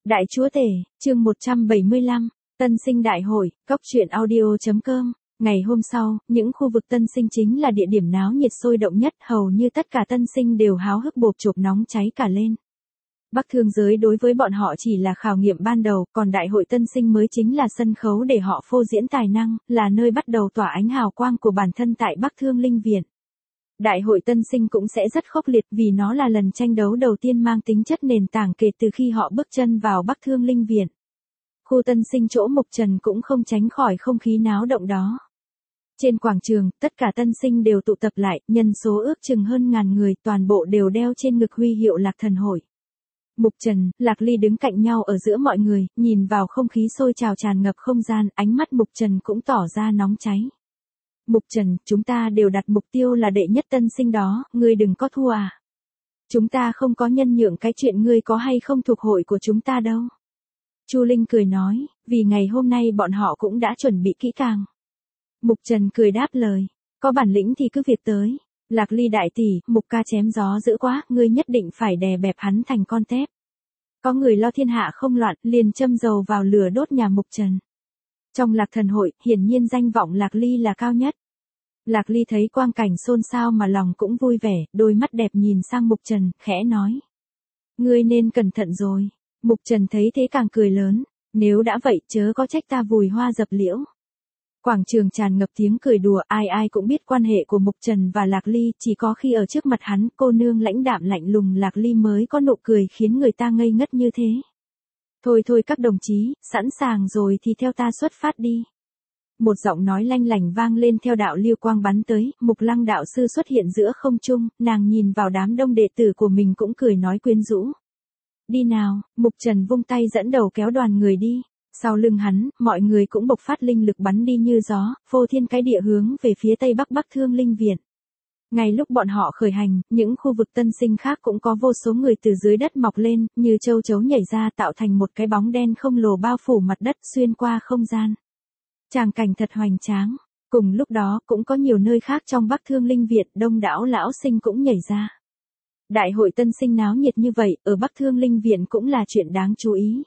Đại Chúa Tể, chương 175, Tân sinh đại hội, Cóc truyện audio.com. Ngày hôm sau, những khu vực tân sinh chính là địa điểm náo nhiệt sôi động nhất, hầu như tất cả tân sinh đều háo hức bộp chộp nóng cháy cả lên. Bắc Thương giới đối với bọn họ chỉ là khảo nghiệm ban đầu, còn đại hội tân sinh mới chính là sân khấu để họ phô diễn tài năng, là nơi bắt đầu tỏa ánh hào quang của bản thân tại Bắc Thương Linh Viện. Đại hội tân sinh cũng sẽ rất khốc liệt vì nó là lần tranh đấu đầu tiên mang tính chất nền tảng kể từ khi họ bước chân vào Bắc Thương Linh Viện. Khu tân sinh chỗ Mục Trần cũng không tránh khỏi không khí náo động đó. Trên quảng trường, tất cả tân sinh đều tụ tập lại, nhân số ước chừng hơn ngàn người, toàn bộ đều đeo trên ngực huy hiệu Lạc Thần Hội. Mục Trần, Lạc Ly đứng cạnh nhau ở giữa mọi người, nhìn vào không khí sôi trào tràn ngập không gian, ánh mắt Mục Trần cũng tỏ ra nóng cháy. Mục Trần, chúng ta đều đặt mục tiêu là đệ nhất tân sinh đó, ngươi đừng có thua à. Chúng ta không có nhân nhượng cái chuyện ngươi có hay không thuộc hội của chúng ta đâu. Chu Linh cười nói, vì ngày hôm nay bọn họ cũng đã chuẩn bị kỹ càng. Mục Trần cười đáp lời, có bản lĩnh thì cứ việc tới. Lạc Ly đại tỷ, Mục ca chém gió dữ quá, ngươi nhất định phải đè bẹp hắn thành con tép. Có người lo thiên hạ không loạn, liền châm dầu vào lửa đốt nhà Mục Trần. Trong Lạc Thần Hội, hiển nhiên danh vọng Lạc Ly là cao nhất. Lạc Ly thấy quang cảnh xôn xao mà lòng cũng vui vẻ, đôi mắt đẹp nhìn sang Mục Trần, khẽ nói. Ngươi nên cẩn thận rồi. Mục Trần thấy thế càng cười lớn, nếu đã vậy chớ có trách ta vùi hoa dập liễu. Quảng trường tràn ngập tiếng cười đùa, ai ai cũng biết quan hệ của Mục Trần và Lạc Ly, chỉ có khi ở trước mặt hắn, cô nương lãnh đạm lạnh lùng Lạc Ly mới có nụ cười khiến người ta ngây ngất như thế. Thôi thôi các đồng chí, sẵn sàng rồi thì theo ta xuất phát đi. Một giọng nói lanh lảnh vang lên theo đạo lưu quang bắn tới, Mục Lăng đạo sư xuất hiện giữa không trung, nàng nhìn vào đám đông đệ tử của mình cũng cười nói quyến rũ. Đi nào, Mục Trần vung tay dẫn đầu kéo đoàn người đi. Sau lưng hắn, mọi người cũng bộc phát linh lực bắn đi như gió, phô thiên cái địa hướng về phía tây bắc Bắc Thương Linh Viện. Ngay lúc bọn họ khởi hành, những khu vực tân sinh khác cũng có vô số người từ dưới đất mọc lên, như châu chấu nhảy ra tạo thành một cái bóng đen không lồ bao phủ mặt đất xuyên qua không gian. Tràng cảnh thật hoành tráng. Cùng lúc đó, cũng có nhiều nơi khác trong Bắc Thương Linh Viện, đông đảo lão sinh cũng nhảy ra. Đại hội tân sinh náo nhiệt như vậy, ở Bắc Thương Linh Viện cũng là chuyện đáng chú ý.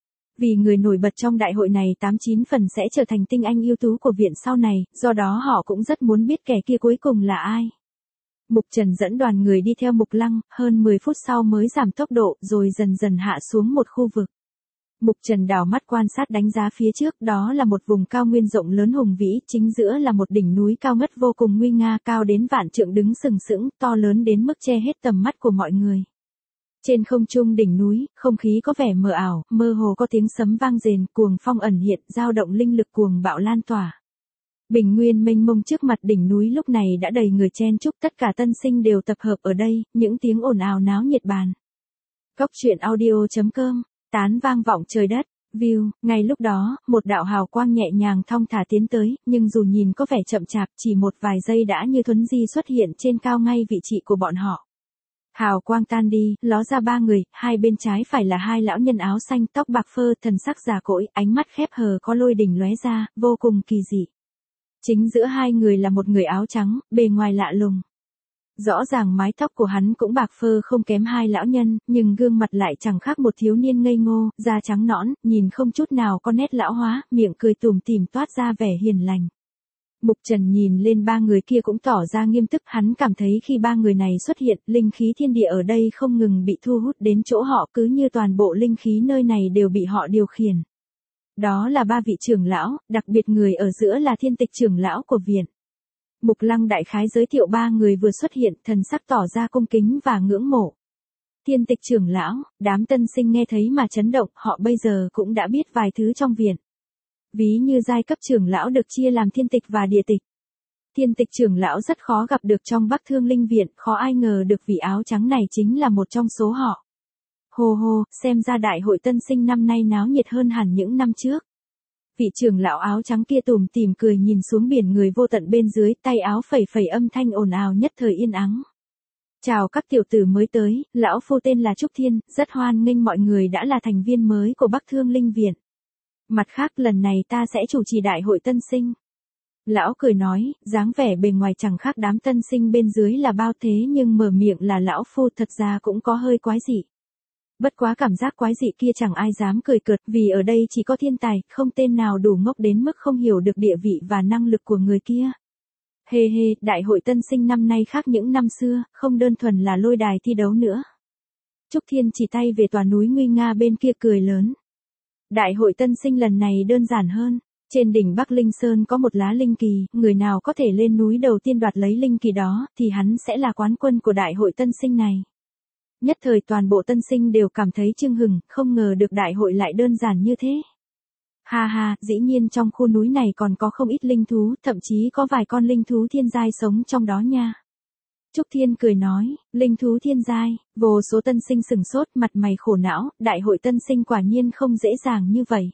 Vì người nổi bật trong đại hội này 89 phần sẽ trở thành tinh anh ưu tú của viện sau này, do đó họ cũng rất muốn biết kẻ kia cuối cùng là ai. Mục Trần dẫn đoàn người đi theo Mục Lăng, hơn 10 phút sau mới giảm tốc độ rồi dần dần hạ xuống một khu vực. Mục Trần đảo mắt quan sát đánh giá phía trước, đó là một vùng cao nguyên rộng lớn hùng vĩ, chính giữa là một đỉnh núi cao ngất vô cùng nguy nga, cao đến vạn trượng đứng sừng sững, to lớn đến mức che hết tầm mắt của mọi người. Trên không trung đỉnh núi, không khí có vẻ mờ ảo, mơ hồ có tiếng sấm vang rền, cuồng phong ẩn hiện, dao động linh lực cuồng bạo lan tỏa. Bình nguyên mênh mông trước mặt đỉnh núi lúc này đã đầy người chen chúc, tất cả tân sinh đều tập hợp ở đây, những tiếng ồn ào náo nhiệt bàn. Cóc truyện audio.com, tán vang vọng trời đất. View, ngay lúc đó, một đạo hào quang nhẹ nhàng thong thả tiến tới, nhưng dù nhìn có vẻ chậm chạp, chỉ một vài giây đã như thuấn di xuất hiện trên cao ngay vị trí của bọn họ. Hào quang tan đi, ló ra ba người, hai bên trái phải là hai lão nhân áo xanh, tóc bạc phơ, thần sắc già cỗi, ánh mắt khép hờ có lôi đình lóe ra, vô cùng kỳ dị. Chính giữa hai người là một người áo trắng, bề ngoài lạ lùng. Rõ ràng mái tóc của hắn cũng bạc phơ không kém hai lão nhân, nhưng gương mặt lại chẳng khác một thiếu niên ngây ngô, da trắng nõn, nhìn không chút nào có nét lão hóa, miệng cười tủm tỉm toát ra vẻ hiền lành. Mục Trần nhìn lên ba người kia cũng tỏ ra nghiêm túc, hắn cảm thấy khi ba người này xuất hiện, linh khí thiên địa ở đây không ngừng bị thu hút đến chỗ họ, cứ như toàn bộ linh khí nơi này đều bị họ điều khiển. Đó là ba vị trưởng lão, đặc biệt người ở giữa là Thiên Tịch trưởng lão của viện. Mục Lăng đại khái giới thiệu ba người vừa xuất hiện, thần sắc tỏ ra cung kính và ngưỡng mộ. Thiên Tịch trưởng lão, đám tân sinh nghe thấy mà chấn động, họ bây giờ cũng đã biết vài thứ trong viện. Ví như giai cấp trưởng lão được chia làm thiên tịch và địa tịch. Thiên Tịch trưởng lão rất khó gặp được trong Bắc Thương Linh Viện, khó ai ngờ được vị áo trắng này chính là một trong số họ. Hô hô, xem ra đại hội tân sinh năm nay náo nhiệt hơn hẳn những năm trước. Vị trưởng lão áo trắng kia tủm tỉm cười nhìn xuống biển người vô tận bên dưới, tay áo phẩy phẩy âm thanh ồn ào nhất thời yên ắng. Chào các tiểu tử mới tới, lão phu tên là Trúc Thiên, rất hoan nghênh mọi người đã là thành viên mới của Bắc Thương Linh Viện. Mặt khác lần này ta sẽ chủ trì đại hội tân sinh. Lão cười nói, dáng vẻ bề ngoài chẳng khác đám tân sinh bên dưới là bao thế nhưng mở miệng là lão phu thật ra cũng có hơi quái dị. Bất quá cảm giác quái dị kia chẳng ai dám cười cợt, vì ở đây chỉ có thiên tài, không tên nào đủ ngốc đến mức không hiểu được địa vị và năng lực của người kia. Hê hê, đại hội tân sinh năm nay khác những năm xưa, không đơn thuần là lôi đài thi đấu nữa. Trúc Thiên chỉ tay về tòa núi nguy nga bên kia cười lớn. Đại hội tân sinh lần này đơn giản hơn. Trên đỉnh Bắc Linh Sơn có một lá linh kỳ, người nào có thể lên núi đầu tiên đoạt lấy linh kỳ đó, thì hắn sẽ là quán quân của đại hội tân sinh này. Nhất thời toàn bộ tân sinh đều cảm thấy chưng hừng, không ngờ được đại hội lại đơn giản như thế. Ha ha, dĩ nhiên trong khu núi này còn có không ít linh thú, thậm chí có vài con linh thú thiên giai sống trong đó nha. Trúc Thiên cười nói, linh thú thiên giai, vô số tân sinh sừng sốt, mặt mày khổ não, đại hội tân sinh quả nhiên không dễ dàng như vậy.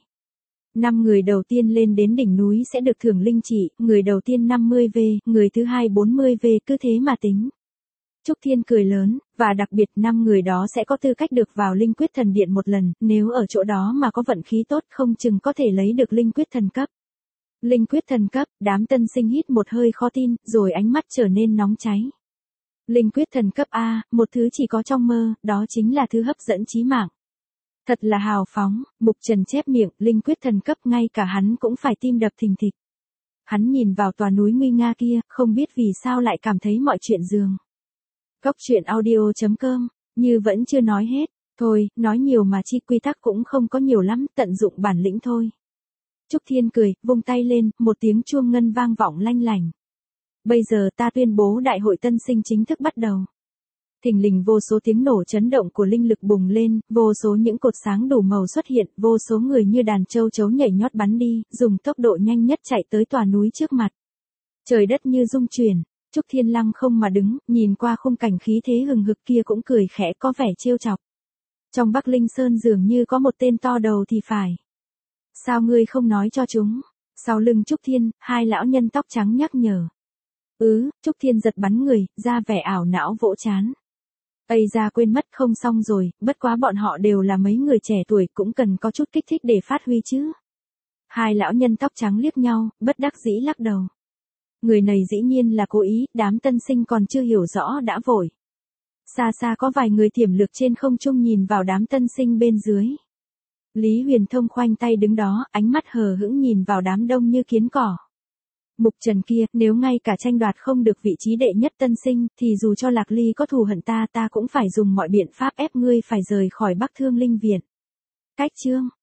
5 người đầu tiên lên đến đỉnh núi sẽ được thưởng linh chỉ, người đầu tiên 50V, người thứ hai 40V, cứ thế mà tính. Trúc Thiên cười lớn, và đặc biệt 5 người đó sẽ có tư cách được vào linh quyết thần điện một lần, nếu ở chỗ đó mà có vận khí tốt không chừng có thể lấy được linh quyết thần cấp. Linh quyết thần cấp, đám tân sinh hít một hơi khó tin, rồi ánh mắt trở nên nóng cháy. Linh quyết thần cấp A, một thứ chỉ có trong mơ, đó chính là thứ hấp dẫn chí mạng. Thật là hào phóng, Mục Trần chép miệng, linh quyết thần cấp ngay cả hắn cũng phải tim đập thình thịch. Hắn nhìn vào tòa núi nguy nga kia, không biết vì sao lại cảm thấy mọi chuyện dường. Cốc truyện audio.com, như vẫn chưa nói hết, thôi, nói nhiều mà chi, quy tắc cũng không có nhiều lắm, tận dụng bản lĩnh thôi. Trúc Thiên cười, vung tay lên, một tiếng chuông ngân vang vọng lanh lảnh. Bây giờ ta tuyên bố đại hội tân sinh chính thức bắt đầu. Thình lình vô số tiếng nổ chấn động của linh lực bùng lên, vô số những cột sáng đủ màu xuất hiện, vô số người như đàn châu chấu nhảy nhót bắn đi, dùng tốc độ nhanh nhất chạy tới tòa núi trước mặt. Trời đất như rung chuyển, Trúc Thiên lăng không mà đứng, nhìn qua khung cảnh khí thế hừng hực kia cũng cười khẽ có vẻ trêu chọc. Trong Bắc Linh Sơn dường như có một tên to đầu thì phải. Sao ngươi không nói cho chúng? Sau lưng Trúc Thiên, hai lão nhân tóc trắng nhắc nhở. Trúc Thiên giật bắn người, ra vẻ ảo não vỗ chán. Ây ra quên mất không xong rồi, bất quá bọn họ đều là mấy người trẻ tuổi cũng cần có chút kích thích để phát huy chứ. Hai lão nhân tóc trắng liếc nhau, bất đắc dĩ lắc đầu. Người này dĩ nhiên là cố ý, đám tân sinh còn chưa hiểu rõ đã vội. Xa xa có vài người tiềm lực trên không trung nhìn vào đám tân sinh bên dưới. Lý Huyền Thông khoanh tay đứng đó, ánh mắt hờ hững nhìn vào đám đông như kiến cỏ. Mục Trần kia, nếu ngay cả tranh đoạt không được vị trí đệ nhất tân sinh, thì dù cho Lạc Ly có thù hận ta cũng phải dùng mọi biện pháp ép ngươi phải rời khỏi Bắc Thương Linh Viện. Cách chương